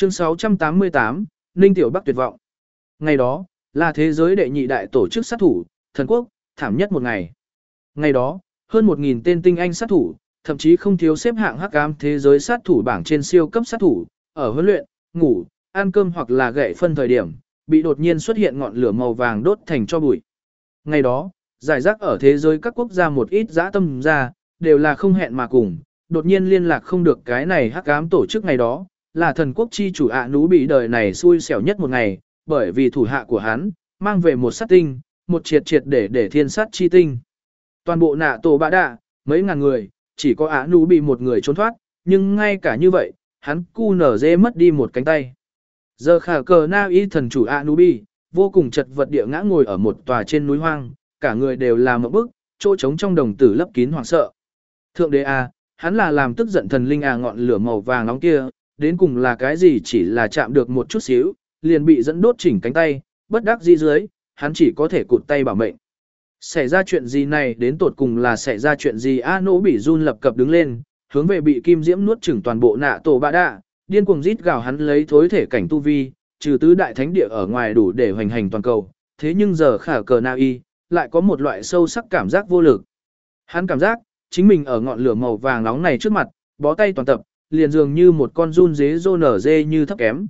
Chương 688, Ninh Tiểu Bắc tuyệt vọng. Ngày đó, là thế giới đệ nhị đại tổ chức sát thủ, thần quốc, thảm nhất một ngày. Ngày đó, hơn 1.000 tên tinh anh sát thủ, thậm chí không thiếu xếp hạng hắc ám thế giới sát thủ bảng trên siêu cấp sát thủ, ở huấn luyện, ngủ, ăn cơm hoặc là gậy phân thời điểm, bị đột nhiên xuất hiện ngọn lửa màu vàng đốt thành tro bụi. Ngày đó, giải rác ở thế giới các quốc gia một ít dã tâm ra, đều là không hẹn mà cùng, đột nhiên liên lạc không được cái này hắc ám tổ chức ngày đó, là thần quốc chi chủ ạ nú bị đời này xui xẻo nhất một ngày, bởi vì thủ hạ của hắn, mang về một sát tinh, một triệt triệt để thiên sát chi tinh. Toàn bộ nạ tổ bạ đạ, mấy ngàn người, chỉ có ạ nú bị một người trốn thoát, nhưng ngay cả như vậy, hắn cu nở dê mất đi một cánh tay. Giờ khả cờ na y thần chủ ạ nú bị, vô cùng chật vật địa ngã ngồi ở một tòa trên núi hoang, cả người đều là một bức, chỗ trống trong đồng tử lấp kín hoảng sợ. Thượng đế à, hắn là làm tức giận thần linh à, ngọn lửa màu vàng nóng kia, đến cùng là cái gì, chỉ là chạm được một chút xíu, liền bị dẫn đốt chỉnh cánh tay, bất đắc dĩ dưới, hắn chỉ có thể cụt tay bảo mệnh. Xảy ra chuyện gì này, đến tột cùng là xảy ra chuyện gì? A Nỗ bị run lập cập đứng lên, hướng về bị kim diễm nuốt chửng toàn bộ nạ tổ bạ đạ, điên cuồng rít gào, hắn lấy thối thể cảnh tu vi, trừ tứ đại thánh địa ở ngoài đủ để hoành hành toàn cầu, thế nhưng giờ khả cờ na y, lại có một loại sâu sắc cảm giác vô lực. Hắn cảm giác, chính mình ở ngọn lửa màu vàng nóng này trước mặt, bó tay toàn tập, liền dường như một con run dế rô nở dê như thấp kém.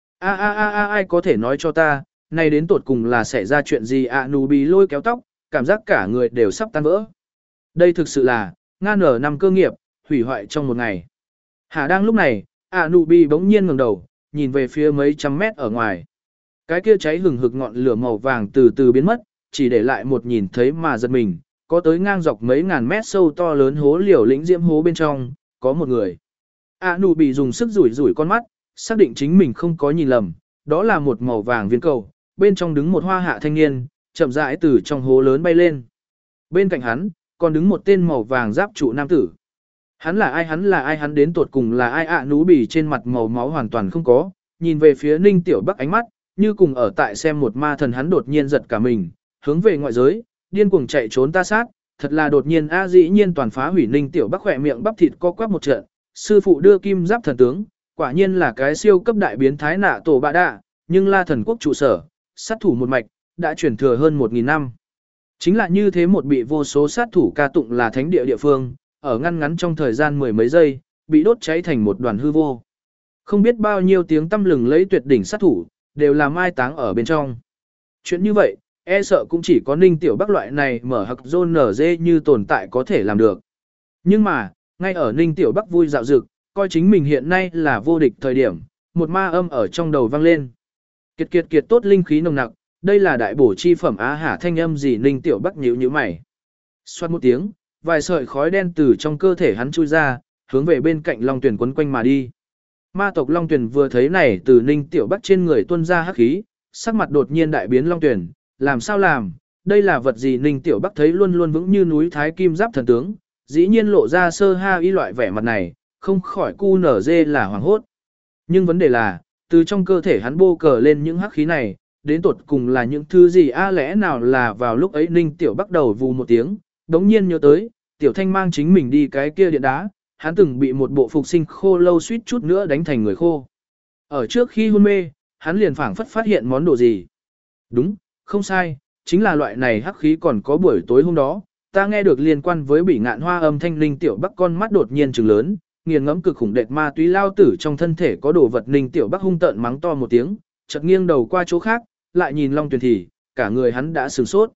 Ai có thể nói cho ta, này đến tột cùng là xảy ra chuyện gì? ạ nù bị lôi kéo tóc, cảm giác cả người đều sắp tan vỡ. Đây thực sự là, ngang nở năm cơ nghiệp, hủy hoại trong một ngày. Hà đang lúc này, ạ nù bị bỗng nhiên ngẩng đầu, nhìn về phía mấy trăm mét ở ngoài. Cái kia cháy hừng hực ngọn lửa màu vàng từ từ biến mất, chỉ để lại một nhìn thấy mà giật mình, có tới ngang dọc mấy ngàn mét sâu to lớn hố liều lĩnh diễm hố bên trong, có một người. A nụ bị dùng sức rủi rủi con mắt, xác định chính mình không có nhìn lầm, đó là một màu vàng viên cầu, bên trong đứng một hoa hạ thanh niên, chậm rãi từ trong hố lớn bay lên. Bên cạnh hắn, còn đứng một tên màu vàng giáp trụ nam tử. Hắn là ai? Hắn đến tột cùng là ai? A nụ bị trên mặt màu máu hoàn toàn không có, nhìn về phía Ninh Tiểu Bắc ánh mắt, như cùng ở tại xem một ma thần. Hắn đột nhiên giật cả mình, hướng về ngoại giới, điên cuồng chạy trốn ta sát, thật là đột nhiên a, dĩ nhiên toàn phá hủy. Ninh Tiểu Bắc khỏe miệng bắp thịt co quắp một trận, sư phụ đưa kim giáp thần tướng, quả nhiên là cái siêu cấp đại biến thái nạ tổ bạ đạ, nhưng La thần quốc trụ sở, sát thủ một mạch, đã truyền thừa hơn 1.000 năm. Chính là như thế một bị vô số sát thủ ca tụng là thánh địa địa phương, ở ngăn ngắn trong thời gian mười mấy giây, bị đốt cháy thành một đoàn hư vô. Không biết bao nhiêu tiếng tăm lừng lấy tuyệt đỉnh sát thủ, đều là mai táng ở bên trong. Chuyện như vậy, e sợ cũng chỉ có Ninh Tiểu Bắc loại này mở hặc rôn nở dê như tồn tại có thể làm được. Nhưng mà, ngay ở Ninh Tiểu Bắc vui dạo dực, coi chính mình hiện nay là vô địch thời điểm, một ma âm ở trong đầu vang lên. Kiệt tốt linh khí nồng nặc, đây là đại bổ chi phẩm á hả, thanh âm gì? Ninh Tiểu Bắc nhíu nhíu mày. Xoát một tiếng, vài sợi khói đen từ trong cơ thể hắn chui ra, hướng về bên cạnh Long Tuyển quấn quanh mà đi. Ma tộc Long Tuyển vừa thấy này từ Ninh Tiểu Bắc trên người tuôn ra hắc khí, sắc mặt đột nhiên đại biến. Long Tuyển, làm sao làm? Đây là vật gì? Ninh Tiểu Bắc thấy luôn luôn vững như núi thái kim giáp thần tướng, dĩ nhiên lộ ra sơ ha y loại vẻ mặt này, không khỏi cu nở dê là hoảng hốt. Nhưng vấn đề là, từ trong cơ thể hắn bô cờ lên những hắc khí này, đến tột cùng là những thứ gì? Lẽ nào là vào lúc ấy Ninh Tiểu Bắc đầu vù một tiếng, đống nhiên nhớ tới, Tiểu Thanh mang chính mình đi cái kia điện đá, hắn từng bị một bộ phục sinh khô lâu suýt chút nữa đánh thành người khô. Ở trước khi hôn mê, hắn liền phảng phất phát hiện món đồ gì. Đúng, không sai, chính là loại này hắc khí. Còn có buổi tối hôm đó, ta nghe được liên quan với Bỉ Ngạn Hoa âm thanh. Ninh Tiểu Bắc con mắt đột nhiên trừng lớn, nghiền ngẫm cực khủng đệt ma túy lao tử trong thân thể có đồ vật. Ninh Tiểu Bắc hung tợn mắng to một tiếng, chợt nghiêng đầu qua chỗ khác, lại nhìn Long Tuyền thì, cả người hắn đã sửng sốt.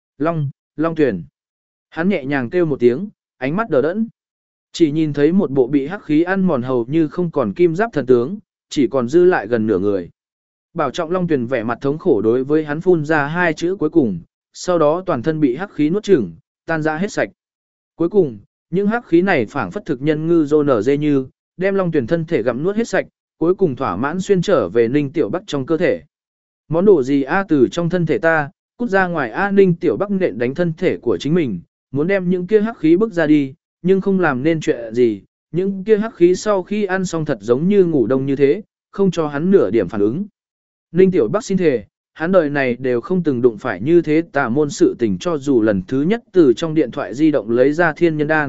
Long Tuyền. Hắn nhẹ nhàng kêu một tiếng, ánh mắt đờ đẫn. Chỉ nhìn thấy một bộ bị hắc khí ăn mòn hầu như không còn kim giáp thần tướng, chỉ còn dư lại gần nửa người. Bảo trọng Long Tuyền vẻ mặt thống khổ đối với hắn phun ra hai chữ cuối cùng, sau đó toàn thân bị hắc khí nuốt chửng, tan ra hết sạch. Cuối cùng, những hắc khí này phảng phất thực nhân ngư rô nở dê như, đem Long Tuyền thân thể gặm nuốt hết sạch, cuối cùng thỏa mãn xuyên trở về Ninh Tiểu Bắc trong cơ thể. Món đồ gì từ trong thân thể ta, cút ra ngoài Ninh Tiểu Bắc nện đánh thân thể của chính mình, muốn đem những kia hắc khí bức ra đi, nhưng không làm nên chuyện gì, những kia hắc khí sau khi ăn xong thật giống như ngủ đông như thế, không cho hắn nửa điểm phản ứng. Ninh Tiểu Bắc xin thề, hắn đời này đều không từng đụng phải như thế tà môn sự tình, cho dù lần thứ nhất từ trong điện thoại di động lấy ra thiên nhân đan,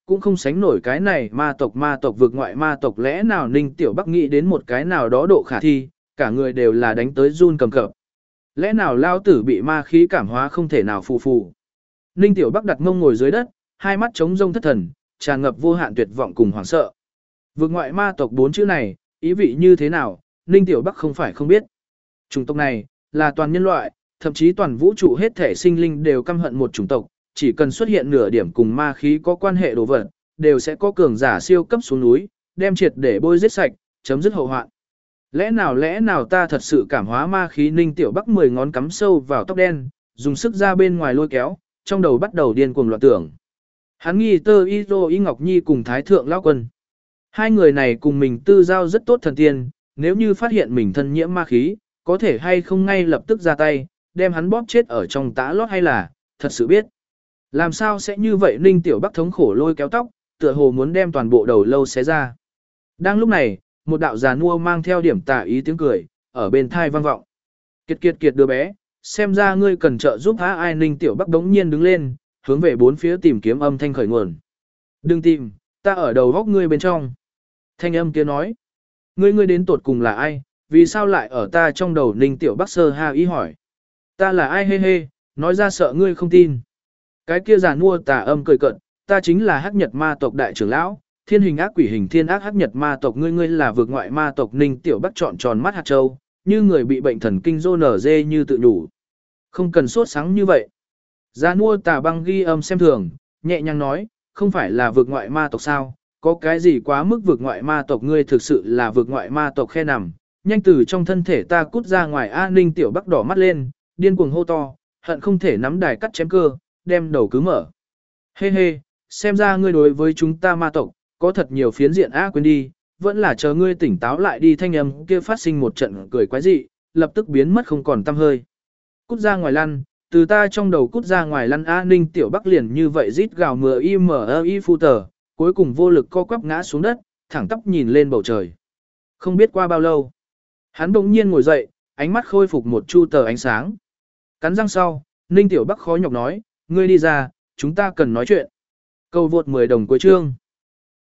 cũng không sánh nổi cái này ma tộc vượt ngoại ma tộc lẽ nào Ninh Tiểu Bắc nghĩ đến một cái nào đó độ khả thi, cả người đều là đánh tới run cầm cập. Lẽ nào lao tử bị ma khí cảm hóa không thể nào phù phù. Ninh Tiểu Bắc đặt mông ngồi dưới đất, hai mắt trống rông thất thần, tràn ngập vô hạn tuyệt vọng cùng hoảng sợ. Vượt ngoại ma tộc 4 chữ này, ý vị như thế nào, Ninh Tiểu Bắc không phải không biết. Chủng tộc này, là toàn nhân loại, thậm chí toàn vũ trụ hết thể sinh linh đều căm hận một chủng tộc, chỉ cần xuất hiện nửa điểm cùng ma khí có quan hệ đồ vật, đều sẽ có cường giả siêu cấp xuống núi, đem triệt để bôi giết sạch, chấm dứt hậu hoạn. Lẽ nào ta thật sự cảm hóa ma khí. Ninh Tiểu Bắc 10 ngón cắm sâu vào tóc đen, dùng sức ra bên ngoài lôi kéo, trong đầu bắt đầu điên cuồng loạn tưởng. Hắn nghi Tơ Y Ngọc Nhi cùng Thái Thượng Lão Quân. Hai người này cùng mình tư giao rất tốt thần tiên, nếu như phát hiện mình thân nhiễm ma khí, có thể hay không ngay lập tức ra tay, đem hắn bóp chết ở trong tã lót hay là, thật sự biết. Làm sao sẽ như vậy. Ninh Tiểu Bắc thống khổ lôi kéo tóc, tựa hồ muốn đem toàn bộ đầu lâu xé ra. Đang lúc này, một đạo già nua mang theo điểm tà ý tiếng cười, ở bên thai vang vọng. Kiệt đứa bé, xem ra ngươi cần trợ giúp hả ai. Ninh Tiểu Bắc đống nhiên đứng lên, hướng về bốn phía tìm kiếm âm thanh khởi nguồn. Đừng tìm, ta ở đầu góc ngươi bên trong. Thanh âm kia nói, ngươi đến tột cùng là ai, vì sao lại ở ta trong đầu. Ninh Tiểu Bắc sơ ha ý hỏi. Ta là ai hê hê, nói ra sợ ngươi không tin. Cái kia già nua tà âm cười cận, ta chính là Hắc Nhật ma tộc đại trưởng lão, thiên hình ác quỷ hình thiên ác Hắc Nhật ma tộc. Ngươi là vượt ngoại ma tộc. Ninh Tiểu Bắc trọn tròn mắt hạt châu, như người bị bệnh thần kinh rô nở dê như tự nhủ. Không cần sốt sáng như vậy. Già nua tà băng ghi âm xem thường, nhẹ nhàng nói, không phải là vượt ngoại ma tộc sao, có cái gì quá mức vượt ngoại ma tộc. Ngươi thực sự là vượt ngoại ma tộc khe nằm, nhanh từ trong thân thể ta cút ra ngoài. Ninh Tiểu Bắc đỏ mắt lên, điên cuồng hô to, hận không thể nắm đài cắt chém cơ, đem đầu cứ mở. Hê hê, xem ra ngươi đối với chúng ta ma tộc, có thật nhiều phiến diện. Quên đi, vẫn là chờ ngươi tỉnh táo lại đi. Thanh âm kia phát sinh một trận cười quái dị, lập tức biến mất không còn tăm hơi. Cút ra ngoài lăn, từ ta trong đầu cút ra ngoài lăn. Ninh Tiểu Bắc liền như vậy rít gào mờ y phu tờ, cuối cùng vô lực co quắp ngã xuống đất, thẳng tắp nhìn lên bầu trời. Không biết qua bao lâu, hắn bỗng nhiên ngồi dậy, ánh mắt khôi phục một chu tờ ánh sáng. Cắn răng sau, Ninh Tiểu Bắc khó nhọc nói, ngươi đi ra, chúng ta cần nói chuyện. Cầu vượt 10 đồng cuối chương.